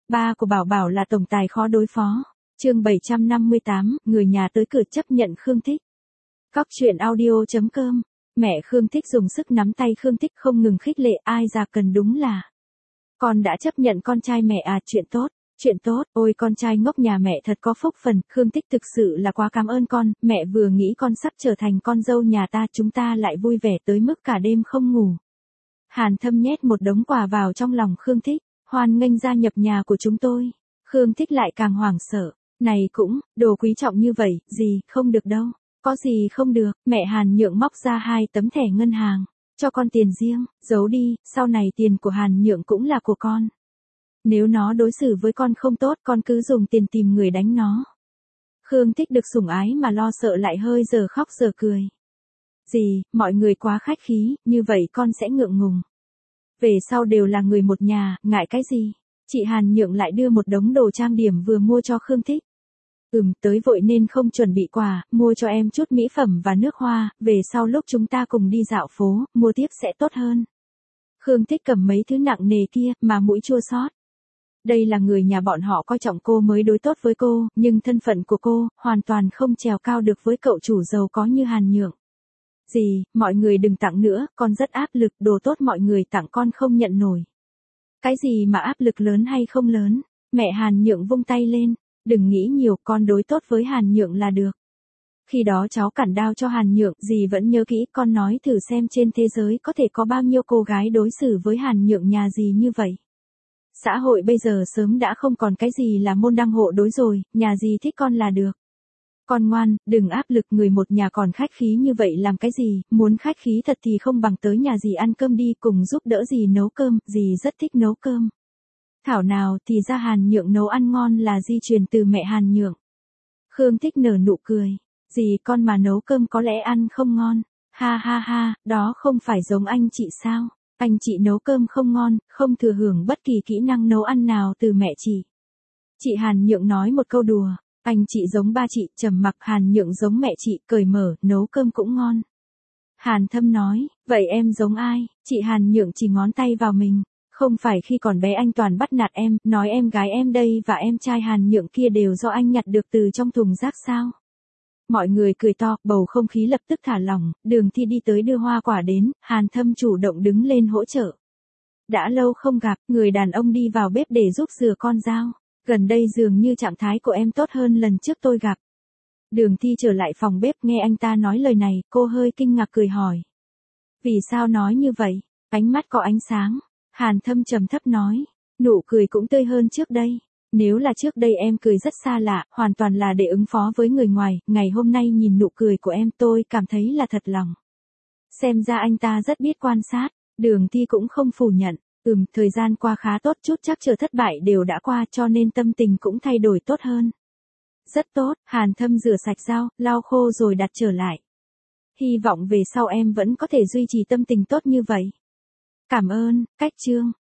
Ba của Bảo Bảo là tổng tài khó đối phó. Chương 758, người nhà tới cửa chấp nhận Khương Thích. Cóc truyện audio.com. Mẹ Khương Thích dùng sức nắm tay Khương Thích không ngừng khích lệ, ai già cần đúng là. Con đã chấp nhận con trai mẹ à, chuyện tốt, ôi con trai ngốc nhà mẹ thật có phúc phần, Khương Thích thực sự là quá cảm ơn con, mẹ vừa nghĩ con sắp trở thành con dâu nhà ta, chúng ta lại vui vẻ tới mức cả đêm không ngủ. Hàn Thâm nhét một đống quà vào trong lòng Khương Thích, hoan nghênh gia nhập nhà của chúng tôi. Khương Thích lại càng hoảng sợ, này cũng, đồ quý trọng như vậy, gì, không được đâu. Có gì không được, mẹ Hàn Nhượng móc ra 2 tấm thẻ ngân hàng, cho con tiền riêng, giấu đi, sau này tiền của Hàn Nhượng cũng là của con. Nếu nó đối xử với con không tốt, con cứ dùng tiền tìm người đánh nó. Khương Thích được sủng ái mà lo sợ lại hơi giờ khóc giờ cười. Gì, mọi người quá khách khí, như vậy con sẽ ngượng ngùng. Về sau đều là người một nhà, ngại cái gì? Chị Hàn Nhượng lại đưa một đống đồ trang điểm vừa mua cho Khương Thích. Tới vội nên không chuẩn bị quà, mua cho em chút mỹ phẩm và nước hoa, về sau lúc chúng ta cùng đi dạo phố, mua tiếp sẽ tốt hơn. Khương Thích cầm mấy thứ nặng nề kia, mà mũi chua xót. Đây là người nhà bọn họ coi trọng cô mới đối tốt với cô, nhưng thân phận của cô, hoàn toàn không trèo cao được với cậu chủ giàu có như Hàn Nhượng. Gì, mọi người đừng tặng nữa, con rất áp lực, đồ tốt mọi người tặng con không nhận nổi. Cái gì mà áp lực lớn hay không lớn? Mẹ Hàn Nhượng vung tay lên. Đừng nghĩ nhiều, con đối tốt với Hàn Nhượng là được. Khi đó cháu cản đao cho Hàn Nhượng, dì vẫn nhớ kỹ, con nói thử xem trên thế giới có thể có bao nhiêu cô gái đối xử với Hàn Nhượng nhà dì như vậy. Xã hội bây giờ sớm đã không còn cái gì là môn đăng hộ đối rồi, nhà dì thích con là được. Con ngoan, đừng áp lực, người một nhà còn khách khí như vậy làm cái gì, muốn khách khí thật thì không bằng tới nhà dì ăn cơm đi, cùng giúp đỡ dì nấu cơm, dì rất thích nấu cơm. Thảo nào thì ra Hàn Nhượng nấu ăn ngon là di truyền từ mẹ Hàn Nhượng. Khương Thích nở nụ cười. Dì con mà nấu cơm có lẽ ăn không ngon. Ha ha ha, đó không phải giống anh chị sao? Anh chị nấu cơm không ngon, không thừa hưởng bất kỳ kỹ năng nấu ăn nào từ mẹ chị. Chị Hàn Nhượng nói một câu đùa. Anh chị giống ba chị, trầm mặc, Hàn Nhượng giống mẹ chị, cởi mở, nấu cơm cũng ngon. Hàn Thâm nói, vậy em giống ai? Chị Hàn Nhượng chỉ ngón tay vào mình. Không phải khi còn bé anh toàn bắt nạt em, nói em gái em đây và em trai Hàn Nhượng kia đều do anh nhặt được từ trong thùng rác sao? Mọi người cười to, bầu không khí lập tức thả lỏng, Đường Thi đi tới đưa hoa quả đến, Hàn Thâm chủ động đứng lên hỗ trợ. Đã lâu không gặp, người đàn ông đi vào bếp để giúp rửa con dao. Gần đây dường như trạng thái của em tốt hơn lần trước tôi gặp. Đường Thi trở lại phòng bếp nghe anh ta nói lời này, cô hơi kinh ngạc cười hỏi. Vì sao nói như vậy? Ánh mắt có ánh sáng. Hàn Thâm trầm thấp nói, nụ cười cũng tươi hơn trước đây. Nếu là trước đây em cười rất xa lạ, hoàn toàn là để ứng phó với người ngoài, ngày hôm nay nhìn nụ cười của em tôi cảm thấy là thật lòng. Xem ra anh ta rất biết quan sát, Đường Thi cũng không phủ nhận, thời gian qua khá tốt, chút trắc trở thất bại đều đã qua cho nên tâm tình cũng thay đổi tốt hơn. Rất tốt, Hàn Thâm rửa sạch dao, lau khô rồi đặt trở lại. Hy vọng về sau em vẫn có thể duy trì tâm tình tốt như vậy. Cảm ơn, cách chương.